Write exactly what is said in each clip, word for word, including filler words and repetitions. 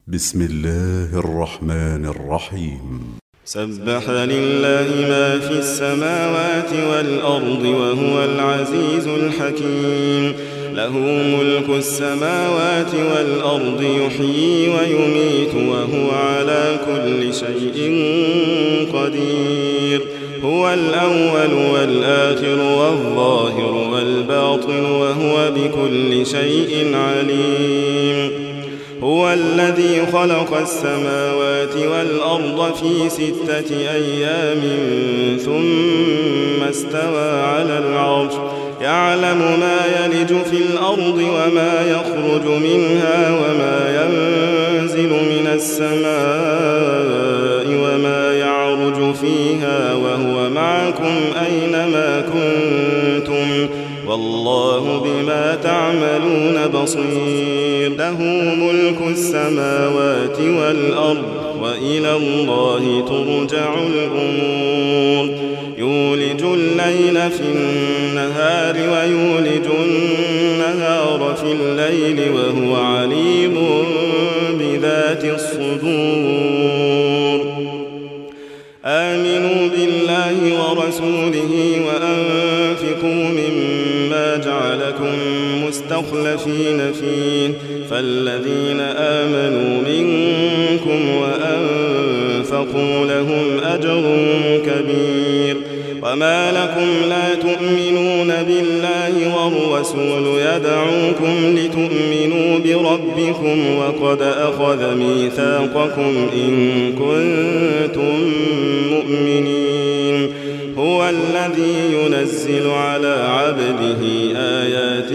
بسم الله الرحمن الرحيم. سبح لله ما في السماوات والأرض وهو العزيز الحكيم. له ملك السماوات والأرض يحيي ويميت وهو على كل شيء قدير. هو الأول والآخر والظاهر والباطن وهو بكل شيء عليم. هو الذي خلق السماوات والأرض في ستة أيام ثم استوى على العرش يعلم ما يلج في الأرض وما يخرج منها وما ينزل من السماء وما يعرج فيها وهو معكم أينما كنتم والله بما تعملون بصير. له ملك السماوات والأرض وإلى الله ترجع الأمور. يولج الليل في النهار ويولج النهار في الليل وهو عليم بذات الصدور. آمنوا بالله ورسوله وأنفقوا مما جعلكم مستخلفين فيه فالذين آمنوا منكم وأنفقوا لهم أجر كبير. وما لكم لا تؤمنون بالله والرسول يدعوكم لتؤمنوا بربكم وقد أخذ ميثاقكم إن كنتم مؤمنين. هو الذي ينزل على عبده آيات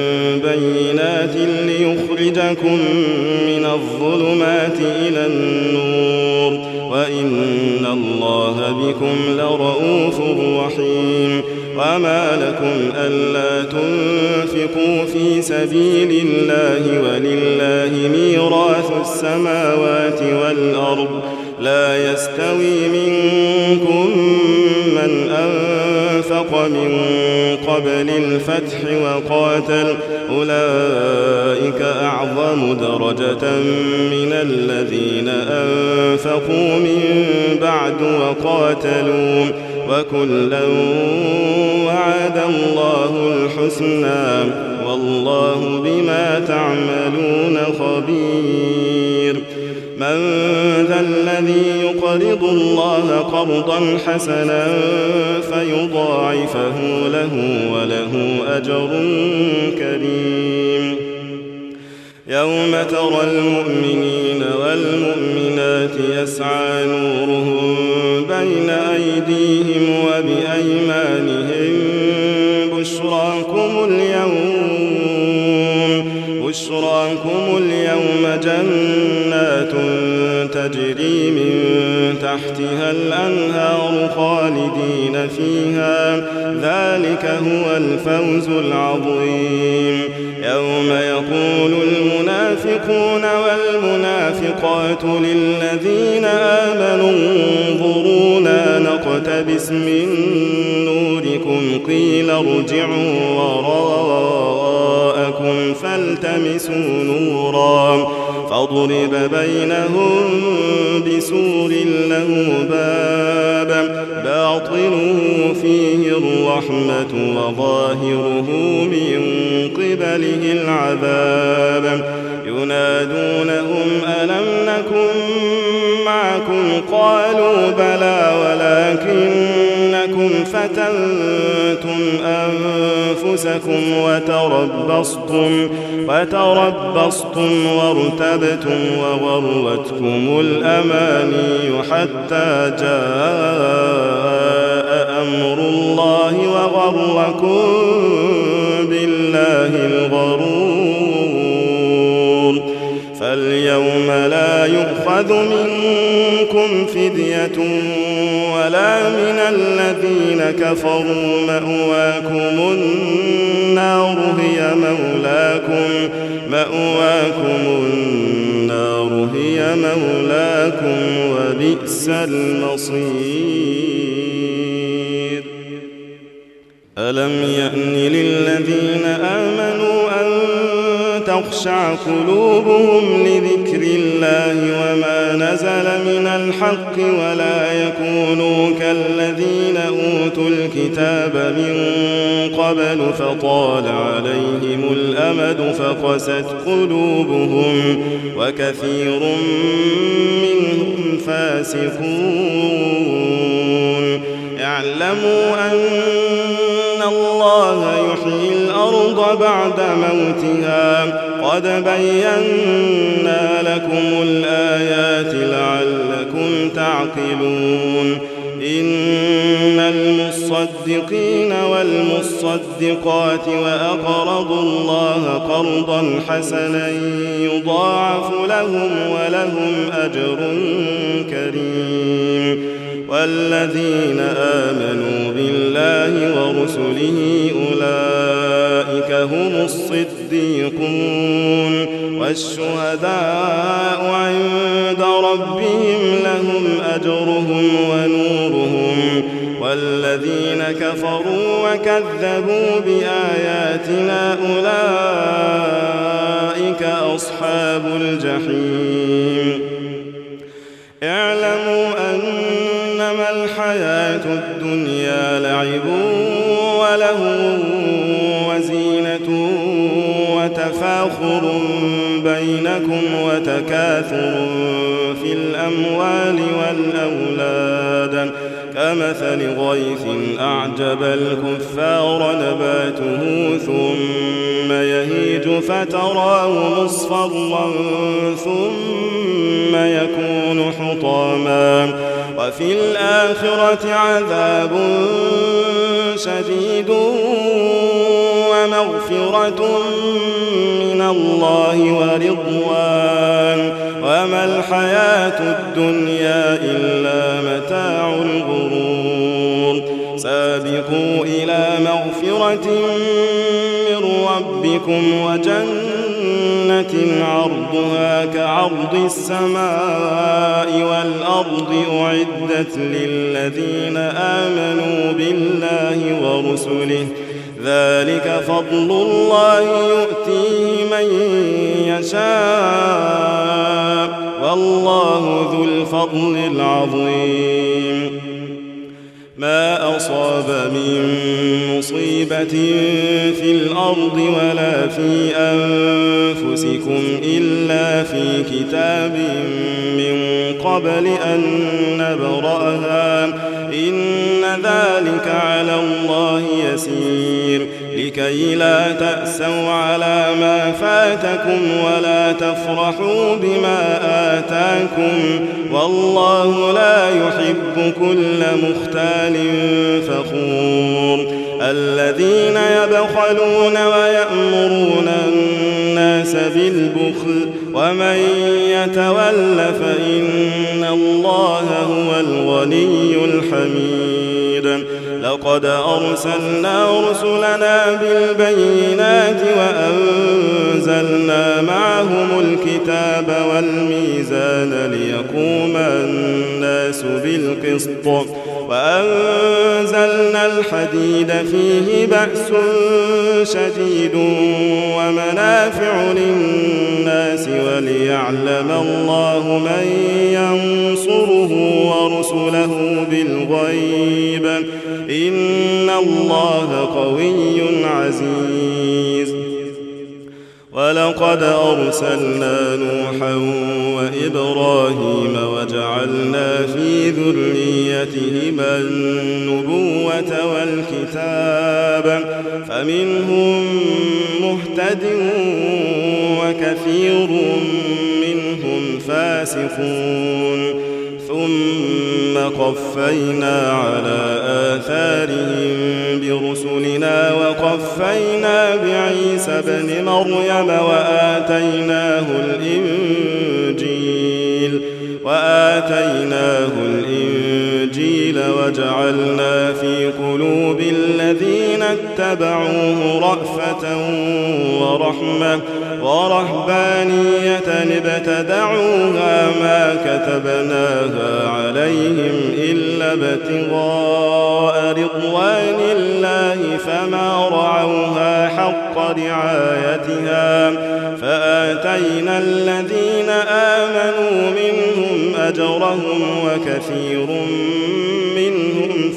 بينات ليخرجكم من الظلمات إلى النور وإن الله بكم لرؤوف رحيم. وما لكم ألا تنفقوا في سبيل الله ولله ميراث السماوات والأرض لا يستوي منكم من أنفق من قبل الفتح وقاتل أولئك أعظم درجة من الذين أنفقوا من بعد وقاتلوا وكلا وعد الله الحسنى والله بما تعملون خبير. من ذا الذي يقرض الله قرضا حسنا فيضاعفه له وله أجر كريم. يوم ترى المؤمنين والمؤمنات يسعى نورهم بين أيديهم وبأيمانهم بشراكم اليوم بشراكم اليوم جنات تجري من تحتها الأنهار خالدين فيها ذلك هو الفوز العظيم. يوم يقول المنافقون والمنافقات للذين آمنوا انظرونا نقتبس من نوركم قيل ارجعوا وراءكم فالتمسوا نورا فضرب بينهم بسور له باب باطنه فيه الرحمة وظاهره من قبله العذاب. ينادونهم ألم نكن معكم قالوا بلى ولكنكم فتنتم أنفسكم وتربصتم وتربصتم وارتبتم وغرتكم الأماني حتى جاء أمر الله وغركم بالله الغرور. فاليوم لا يؤخذ منكم فدية ولا من الذين كفروا مأواكم النار هي مولاكم مأواكم النار هي مولاكم وبئس المصير. ألم يأن للذين آمنوا أن تخشع قلوبهم لذكر الله وما نزل من الحق ولا يكونوا كالذين أوتوا الكتاب من قبل فطال عليهم الأمد فقست قلوبهم وكثير منهم فاسقون. اعلموا أن الله يحيي الأرض بعد موتها قد بينا لكم الآيات لعلكم تعقلون. إن المصدقين والمصدقات وأقرضوا الله قرضا حسنا يضاعف لهم ولهم أجر كريم. والذين آمنوا بالله ورسله أولئك هم الصديقون والشهداء عند ربهم لهم أجرهم ونورهم. والذين كفروا وكذبوا بآياتنا أولئك أصحاب الجحيم. اعلموا أنما الحياة الدنيا لعب وله وزينة وتفاخر بينكم وتكاثر في الأموال والأولاد كمثل غيث أعجب الكفار نباته ثم يهيج فتراه مصفرا ثم يكون حطاما وفي الآخرة عذاب شديد ومغفرة من الله ورضوان وما الحياة الدنيا إلا متاع الغرور. سابقوا إلى مغفرة من ربكم وجنة عرضها كعرض السماء والأرض أعدت للذين آمنوا بالله ورسله ذلك فضل الله يؤتيه من يشاء والله ذو الفضل العظيم. ما أصاب من مصيبة في الأرض ولا في أنفسكم إلا في كتاب من قبل أن نبرأها إن ذلك على الله يسير. لكي لا تأسوا على ما فاتكم ولا تفرحوا بما آتاكم والله لا يحب كل مختال فخور. الذين يبخلون ويأمرون الناس بالبخل ومن يتول فإن الله هو الغني الحميد. لقد أرسلنا رسلنا بالبينات وأنزلنا معهم الكتاب والميزان ليقوم الناس بالقسط وأنزلنا الحديد فيه بأس شديد ومنافع للناس وليعلم الله من ينصره ورسله بالغيب إن الله قوي عزيز. ولقد أرسلنا نوحا وإبراهيم وجعلنا في ذريتهما النبوة والكتاب فمنهم مهتد وكثير منهم فاسقون. ثم قفينا على آثارهم برسلنا وقفينا بعيسى ابن مريم وآتيناه الإنجيل وآتيناه الإنجيل وجعلنا في قلوب الذين اتبعوه رأفة ورحمة ورهبانية ابتدعوها ما كتبناها عليهم إلا ابتغاء رضوان الله فما رعوها حق رعايتها فآتينا الذين آمنوا منهم أجرهم وكثير منهم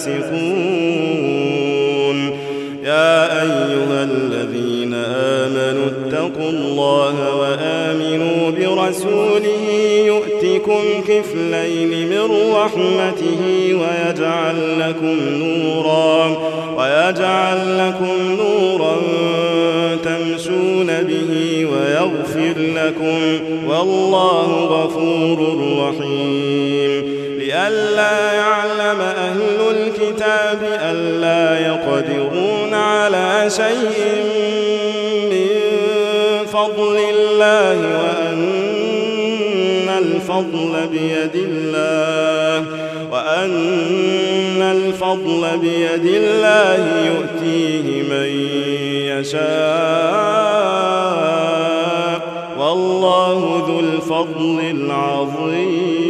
فاسقون. يا أيها الذين آمنوا اتقوا الله وآمنوا برسوله يؤتكم كفلين من رحمته ويجعل لكم نورا ويجعل لكم نورا تمشون به ويغفر لكم والله غفور رحيم. لئلا يعلم أهل الكتاب ألا يقدرون على شيء من فضل الله وأن الفضل بيد الله وأن الفضل بيد الله يؤتيه من يشاء والله ذو الفضل العظيم.